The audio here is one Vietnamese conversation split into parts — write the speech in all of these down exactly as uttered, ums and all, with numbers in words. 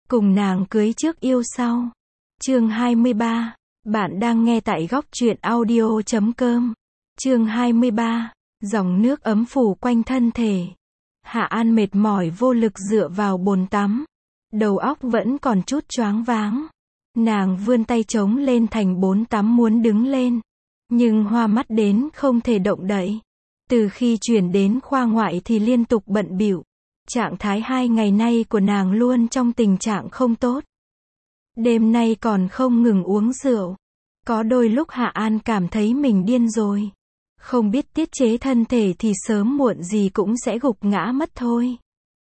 Cùng nàng cưới trước yêu sau. Chương hai mươi ba. Bạn đang nghe tại góc truyện audio chấm com. Chương hai mươi ba. Dòng nước ấm phủ quanh thân thể. Hạ An mệt mỏi vô lực dựa vào bồn tắm. Đầu óc vẫn còn chút choáng váng. Nàng vươn tay chống lên thành bồn tắm muốn đứng lên. Nhưng hoa mắt đến không thể động đậy. Từ khi chuyển đến khoa ngoại thì liên tục bận bịu. Trạng thái hai ngày nay của nàng luôn trong tình trạng không tốt. Đêm nay còn không ngừng uống rượu. Có đôi lúc Hạ An cảm thấy mình điên rồi. Không biết tiết chế thân thể thì sớm muộn gì cũng sẽ gục ngã mất thôi.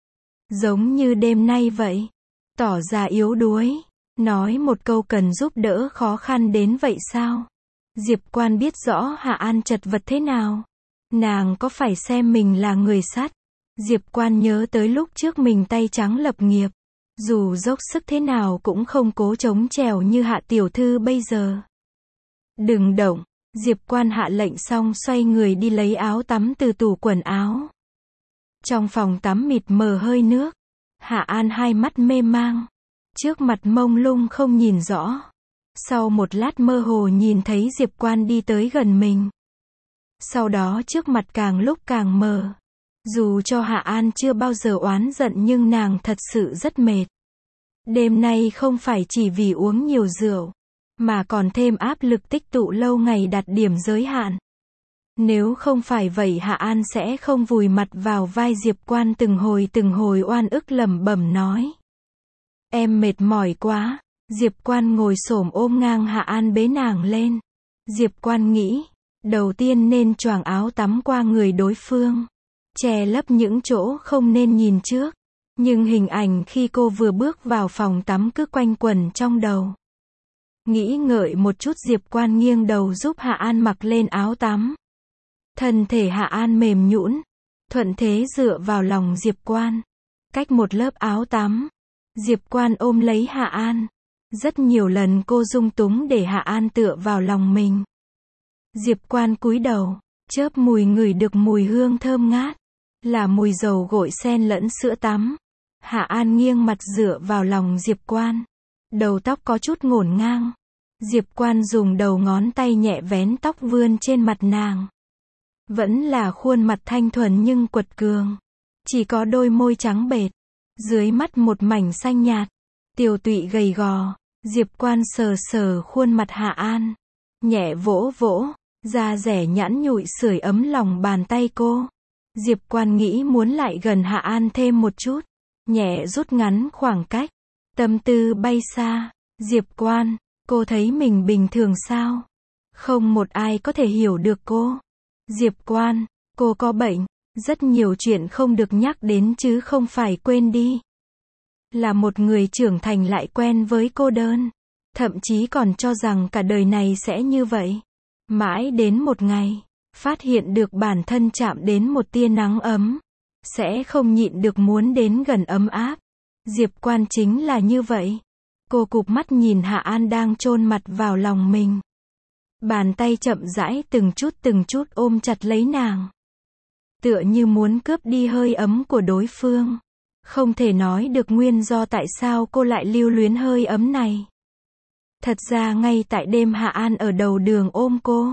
Giống như đêm nay vậy. Tỏ ra yếu đuối. Nói một câu cần giúp đỡ khó khăn đến vậy sao? Diệp Quan biết rõ Hạ An chật vật thế nào. Nàng có phải xem mình là người sắt? Diệp Quan nhớ tới lúc trước mình tay trắng lập nghiệp. Dù dốc sức thế nào cũng không cố chống trèo như Hạ tiểu thư bây giờ. Đừng động. Diệp Quan hạ lệnh xong xoay người đi lấy áo tắm từ tủ quần áo. Trong phòng tắm mịt mờ hơi nước. Hạ An hai mắt mê mang. Trước mặt mông lung không nhìn rõ. Sau một lát mơ hồ nhìn thấy Diệp Quan đi tới gần mình. Sau đó trước mặt càng lúc càng mờ. Dù cho Hạ An chưa bao giờ oán giận nhưng nàng thật sự rất mệt. Đêm nay không phải chỉ vì uống nhiều rượu, mà còn thêm áp lực tích tụ lâu ngày đạt điểm giới hạn. Nếu không phải vậy Hạ An sẽ không vùi mặt vào vai Diệp Quan từng hồi từng hồi oan ức lẩm bẩm nói. Em mệt mỏi quá. Diệp Quan ngồi xổm ôm ngang Hạ An bế nàng lên. Diệp Quan nghĩ, đầu tiên nên choàng áo tắm qua người đối phương. Che lấp những chỗ không nên nhìn trước. Nhưng hình ảnh khi cô vừa bước vào phòng tắm cứ quanh quẩn trong đầu. Nghĩ ngợi một chút Diệp Quan nghiêng đầu giúp Hạ An mặc lên áo tắm. Thân thể Hạ An mềm nhũn, thuận thế dựa vào lòng Diệp Quan. Cách một lớp áo tắm, Diệp Quan ôm lấy Hạ An. Rất nhiều lần cô dung túng để Hạ An tựa vào lòng mình. Diệp Quan cúi đầu, chớp mùi ngửi được mùi hương thơm ngát. Là mùi dầu gội xen lẫn sữa tắm. Hạ An nghiêng mặt dựa vào lòng Diệp Quan. Đầu tóc có chút ngổn ngang. Diệp Quan dùng đầu ngón tay nhẹ vén tóc vươn trên mặt nàng. Vẫn là khuôn mặt thanh thuần nhưng quật cường. Chỉ có đôi môi trắng bệt. Dưới mắt một mảnh xanh nhạt. Tiều tụy gầy gò. Diệp Quan sờ sờ khuôn mặt Hạ An. Nhẹ vỗ vỗ. Da rẻ nhẵn nhụi sưởi ấm lòng bàn tay cô. Diệp Quan nghĩ muốn lại gần Hạ An thêm một chút. Nhẹ rút ngắn khoảng cách. Tâm tư bay xa. Diệp Quan, cô thấy mình bình thường sao? Không một ai có thể hiểu được cô. Diệp Quan, cô có bệnh. Rất nhiều chuyện không được nhắc đến chứ không phải quên đi. Là một người trưởng thành lại quen với cô đơn. Thậm chí còn cho rằng cả đời này sẽ như vậy. Mãi đến một ngày, phát hiện được bản thân chạm đến một tia nắng ấm. Sẽ không nhịn được muốn đến gần ấm áp. Diệp Quan chính là như vậy. Cô cụp mắt nhìn Hạ An đang chôn mặt vào lòng mình. Bàn tay chậm rãi từng chút từng chút ôm chặt lấy nàng. Tựa như muốn cướp đi hơi ấm của đối phương. Không thể nói được nguyên do tại sao cô lại lưu luyến hơi ấm này. Thật ra ngay tại đêm Hạ An ở đầu đường ôm cô.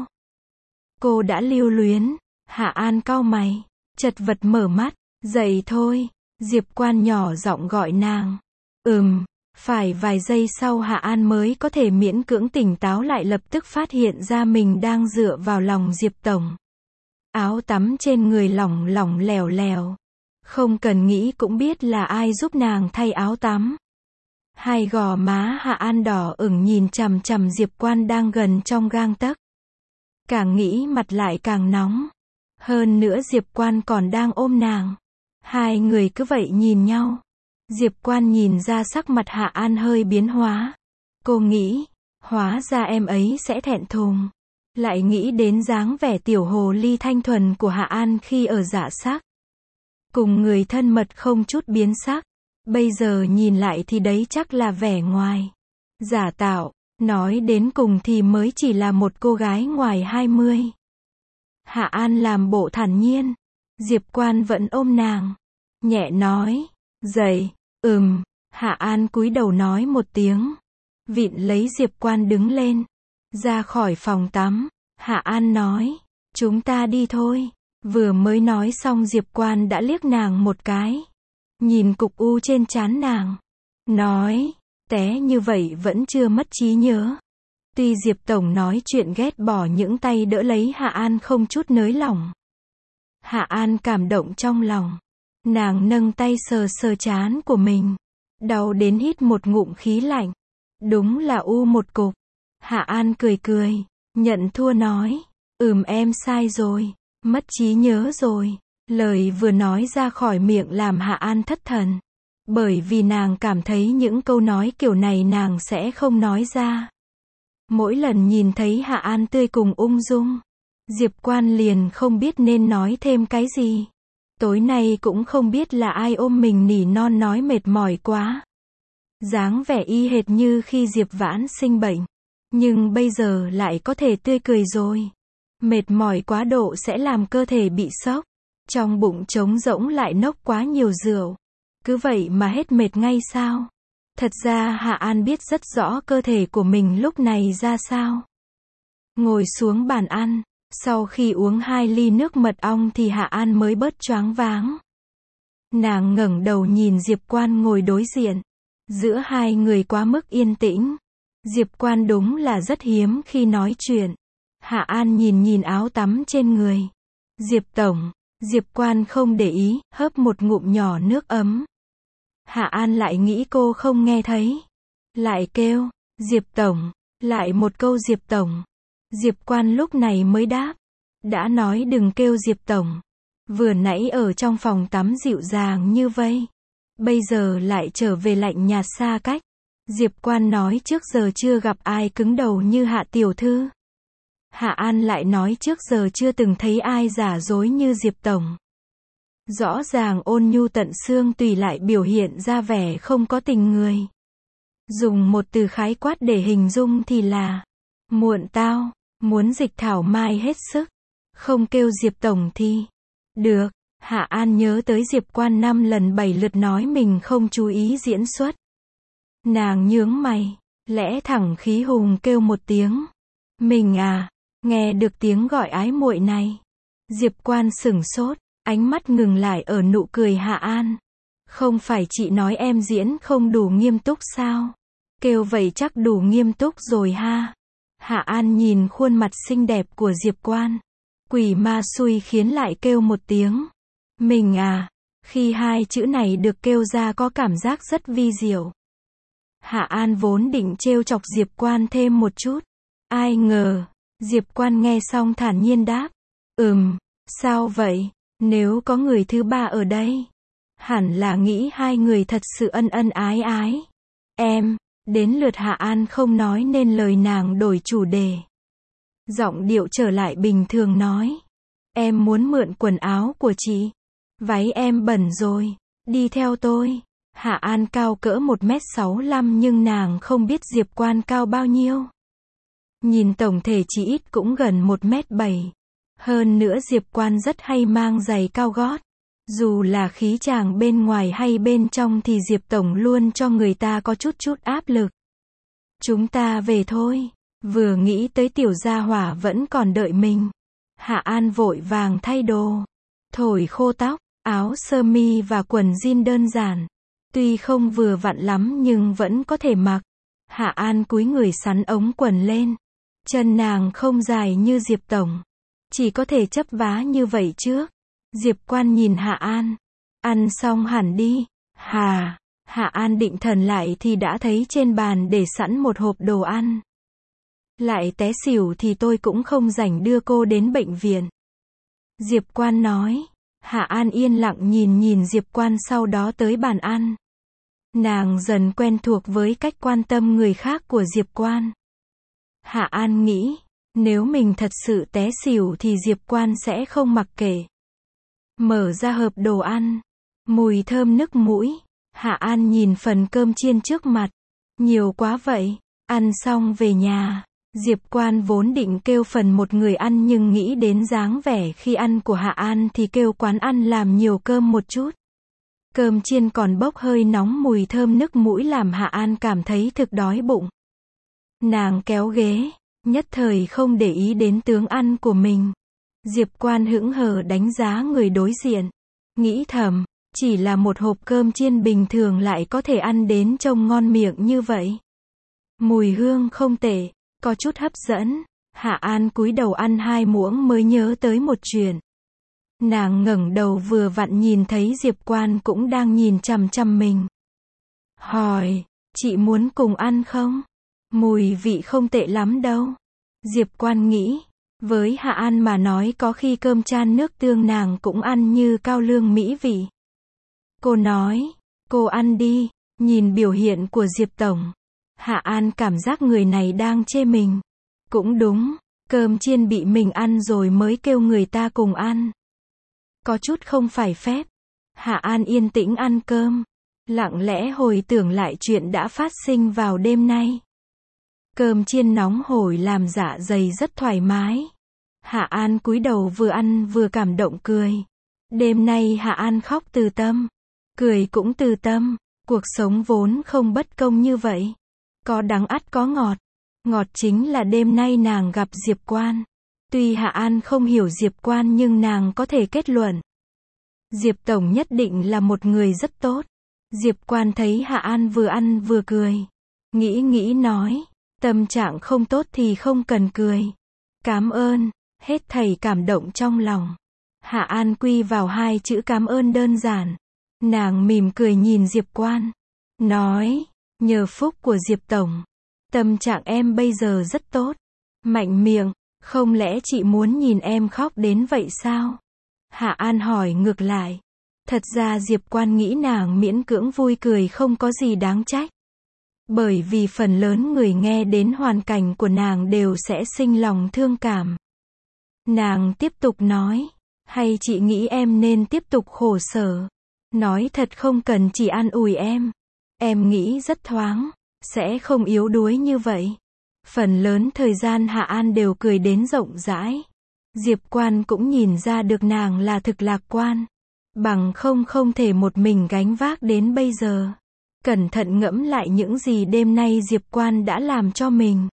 Cô đã lưu luyến. Hạ An cau mày. Chật vật mở mắt. Dậy thôi. Diệp Quan nhỏ giọng gọi nàng. Ừm. Phải vài giây sau Hạ An mới có thể miễn cưỡng tỉnh táo lại, lập tức phát hiện ra mình đang dựa vào lòng Diệp Tổng. Áo tắm trên người lỏng lỏng lèo lèo. Không cần nghĩ cũng biết là ai giúp nàng thay áo tắm. Hai gò má Hạ An đỏ ửng nhìn chằm chằm Diệp Quan đang gần trong gang tấc. Càng nghĩ mặt lại càng nóng. Hơn nữa Diệp Quan còn đang ôm nàng. Hai người cứ vậy nhìn nhau. Diệp Quan nhìn ra sắc mặt Hạ An hơi biến hóa. Cô nghĩ, hóa ra em ấy sẽ thẹn thùng. Lại nghĩ đến dáng vẻ tiểu hồ ly thanh thuần của Hạ An khi ở dạ sắc. Cùng người thân mật không chút biến sắc. Bây giờ nhìn lại thì đấy chắc là vẻ ngoài. Giả tạo, nói đến cùng thì mới chỉ là một cô gái ngoài hai mươi. Hạ An làm bộ thản nhiên. Diệp Quan vẫn ôm nàng. Nhẹ nói, dậy, ừm. Hạ An cúi đầu nói một tiếng. Vịn lấy Diệp Quan đứng lên. Ra khỏi phòng tắm. Hạ An nói. Chúng ta đi thôi. Vừa mới nói xong Diệp Quan đã liếc nàng một cái. Nhìn cục u trên trán nàng. Nói. Té như vậy vẫn chưa mất trí nhớ. Tuy Diệp Tổng nói chuyện ghét bỏ những tay đỡ lấy Hạ An không chút nới lỏng. Hạ An cảm động trong lòng. Nàng nâng tay sờ sờ trán của mình. Đau đến hít một ngụm khí lạnh. Đúng là u một cục. Hạ An cười cười. Nhận thua nói. Ừm em sai rồi. Mất trí nhớ rồi. Lời vừa nói ra khỏi miệng làm Hạ An thất thần. Bởi vì nàng cảm thấy những câu nói kiểu này nàng sẽ không nói ra. Mỗi lần nhìn thấy Hạ An tươi cùng ung dung, Diệp Quan liền không biết nên nói thêm cái gì. Tối nay cũng không biết là ai ôm mình nỉ non nói mệt mỏi quá. Dáng vẻ y hệt như khi Diệp Vãn sinh bệnh. Nhưng bây giờ lại có thể tươi cười rồi. Mệt mỏi quá độ sẽ làm cơ thể bị sốc. Trong bụng trống rỗng lại nốc quá nhiều rượu. Cứ vậy mà hết mệt ngay sao? Thật ra Hạ An biết rất rõ cơ thể của mình lúc này ra sao. Ngồi xuống bàn ăn. Sau khi uống hai ly nước mật ong thì Hạ An mới bớt choáng váng. Nàng ngẩng đầu nhìn Diệp Quan ngồi đối diện. Giữa hai người quá mức yên tĩnh. Diệp Quan đúng là rất hiếm khi nói chuyện. Hạ An nhìn nhìn áo tắm trên người. Diệp Tổng. Diệp Quan không để ý, hớp một ngụm nhỏ nước ấm. Hạ An lại nghĩ cô không nghe thấy. Lại kêu. Diệp Tổng. Lại một câu Diệp Tổng. Diệp Quan lúc này mới đáp. Đã nói đừng kêu Diệp Tổng. Vừa nãy ở trong phòng tắm dịu dàng như vây. Bây giờ lại trở về lạnh nhạt xa cách. Diệp Quan nói trước giờ chưa gặp ai cứng đầu như Hạ tiểu thư. Hạ An lại nói trước giờ chưa từng thấy ai giả dối như Diệp Tổng. Rõ ràng ôn nhu tận xương tùy lại biểu hiện ra vẻ không có tình người. Dùng một từ khái quát để hình dung thì là muộn tao, muốn dịch thảo mai hết sức. Không kêu Diệp Tổng thì được. Hạ An nhớ tới Diệp Quan năm lần bảy lượt nói mình không chú ý diễn xuất. Nàng nhướng mày, lẽ thẳng khí hùng kêu một tiếng. Mình à, nghe được tiếng gọi ái muội này. Diệp Quan sửng sốt, ánh mắt ngừng lại ở nụ cười Hạ An. Không phải chị nói em diễn không đủ nghiêm túc sao? Kêu vậy chắc đủ nghiêm túc rồi ha. Hạ An nhìn khuôn mặt xinh đẹp của Diệp Quan. Quỷ ma xui khiến lại kêu một tiếng. Mình à, khi hai chữ này được kêu ra có cảm giác rất vi diệu. Hạ An vốn định trêu chọc Diệp Quan thêm một chút. Ai ngờ, Diệp Quan nghe xong thản nhiên đáp. Ừm, sao vậy? Nếu có người thứ ba ở đây, hẳn là nghĩ hai người thật sự ân ân ái ái. Em, đến lượt Hạ An không nói nên lời nàng đổi chủ đề. Giọng điệu trở lại bình thường nói. Em muốn mượn quần áo của chị. Váy em bẩn rồi, đi theo tôi. Hạ An cao cỡ một mét sáu lăm nhưng nàng không biết Diệp Quan cao bao nhiêu. Nhìn tổng thể chỉ ít cũng gần một mét bảy. Hơn nữa Diệp Quan rất hay mang giày cao gót. Dù là khí chàng bên ngoài hay bên trong thì Diệp Tổng luôn cho người ta có chút chút áp lực. Chúng ta về thôi. Vừa nghĩ tới tiểu gia hỏa vẫn còn đợi mình. Hạ An vội vàng thay đồ. Thổi khô tóc, áo sơ mi và quần jean đơn giản. Tuy không vừa vặn lắm nhưng vẫn có thể mặc. Hạ An cúi người sắn ống quần lên. Chân nàng không dài như Diệp Tổng. Chỉ có thể chấp vá như vậy trước. Diệp Quan nhìn Hạ An. Ăn xong hẳn đi. Hà. Hạ An định thần lại thì đã thấy trên bàn để sẵn một hộp đồ ăn. Lại té xỉu thì tôi cũng không rảnh đưa cô đến bệnh viện. Diệp Quan nói. Hạ An yên lặng nhìn nhìn Diệp Quan sau đó tới bàn ăn. Nàng dần quen thuộc với cách quan tâm người khác của Diệp Quan. Hạ An nghĩ, nếu mình thật sự té xỉu thì Diệp Quan sẽ không mặc kệ. Mở ra hộp đồ ăn. Mùi thơm nức mũi. Hạ An nhìn phần cơm chiên trước mặt. Nhiều quá vậy. Ăn xong về nhà. Diệp Quan vốn định kêu phần một người ăn nhưng nghĩ đến dáng vẻ khi ăn của Hạ An thì kêu quán ăn làm nhiều cơm một chút. Cơm chiên còn bốc hơi nóng mùi thơm nức mũi làm Hạ An cảm thấy thực đói bụng. Nàng kéo ghế, nhất thời không để ý đến tướng ăn của mình. Diệp Quan hững hờ đánh giá người đối diện. Nghĩ thầm, chỉ là một hộp cơm chiên bình thường lại có thể ăn đến trông ngon miệng như vậy. Mùi hương không tệ, có chút hấp dẫn. Hạ An cúi đầu ăn hai muỗng mới nhớ tới một chuyện. Nàng ngẩng đầu vừa vặn nhìn thấy Diệp Quan cũng đang nhìn chằm chằm mình. Hỏi, chị muốn cùng ăn không? Mùi vị không tệ lắm đâu. Diệp Quan nghĩ, với Hạ An mà nói có khi cơm chan nước tương nàng cũng ăn như cao lương mỹ vị. Cô nói, cô ăn đi, nhìn biểu hiện của Diệp Tổng. Hạ An cảm giác người này đang chê mình. Cũng đúng, cơm chiên bị mình ăn rồi mới kêu người ta cùng ăn. Có chút không phải phép. Hạ An yên tĩnh ăn cơm, lặng lẽ hồi tưởng lại chuyện đã phát sinh vào đêm nay. Cơm chiên nóng hổi làm dạ dày rất thoải mái. Hạ An cúi đầu vừa ăn vừa cảm động cười. Đêm nay Hạ An khóc từ tâm, cười cũng từ tâm. Cuộc sống vốn không bất công như vậy. Có đắng ắt có ngọt. Ngọt chính là đêm nay nàng gặp Diệp Quan. Tuy Hạ An không hiểu Diệp Quan nhưng nàng có thể kết luận. Diệp Tổng nhất định là một người rất tốt. Diệp Quan thấy Hạ An vừa ăn vừa cười. Nghĩ nghĩ nói, tâm trạng không tốt thì không cần cười. Cám ơn, hết thảy cảm động trong lòng. Hạ An quy vào hai chữ cám ơn đơn giản. Nàng mỉm cười nhìn Diệp Quan. Nói, nhờ phúc của Diệp Tổng. Tâm trạng em bây giờ rất tốt. Mạnh miệng, không lẽ chị muốn nhìn em khóc đến vậy sao? Hạ An hỏi ngược lại. Thật ra Diệp Quan nghĩ nàng miễn cưỡng vui cười không có gì đáng trách. Bởi vì phần lớn người nghe đến hoàn cảnh của nàng đều sẽ sinh lòng thương cảm. Nàng tiếp tục nói, hay chị nghĩ em nên tiếp tục khổ sở. Nói thật không cần chỉ an ủi em. Em nghĩ rất thoáng, sẽ không yếu đuối như vậy. Phần lớn thời gian Hạ An đều cười đến rộng rãi. Diệp Quan cũng nhìn ra được nàng là thực lạc quan. Bằng không không thể một mình gánh vác đến bây giờ. Cẩn thận ngẫm lại những gì đêm nay Diệp Quan đã làm cho mình.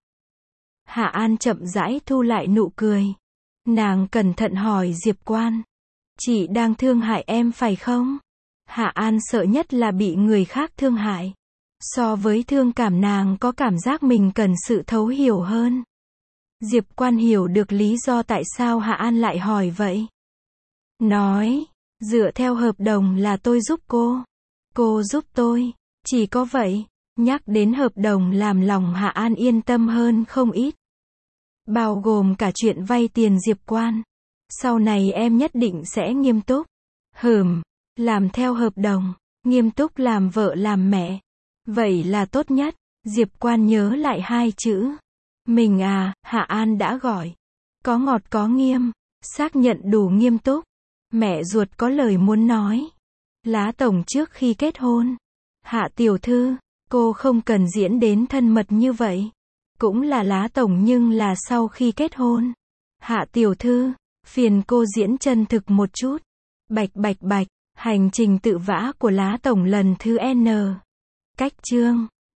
Hạ An chậm rãi thu lại nụ cười. Nàng cẩn thận hỏi Diệp Quan. Chị đang thương hại em phải không? Hạ An sợ nhất là bị người khác thương hại. So với thương cảm nàng có cảm giác mình cần sự thấu hiểu hơn. Diệp Quan hiểu được lý do tại sao Hạ An lại hỏi vậy. Nói, dựa theo hợp đồng là tôi giúp cô. Cô giúp tôi. Chỉ có vậy. Nhắc đến hợp đồng làm lòng Hạ An yên tâm hơn không ít. Bao gồm cả chuyện vay tiền Diệp Quan. Sau này em nhất định sẽ nghiêm túc. Hừm, làm theo hợp đồng. Nghiêm túc làm vợ làm mẹ. Vậy là tốt nhất. Diệp Quan nhớ lại hai chữ. Mình à, Hạ An đã gọi. Có ngọt có nghiêm. Xác nhận đủ nghiêm túc. Mẹ ruột có lời muốn nói. Lá Tổng trước khi kết hôn. Hạ tiểu thư, cô không cần diễn đến thân mật như vậy. Cũng là Lá Tổng nhưng là sau khi kết hôn. Hạ tiểu thư, phiền cô diễn chân thực một chút. Bạch bạch bạch, hành trình tự vã của Lá Tổng lần thứ N. Cách chương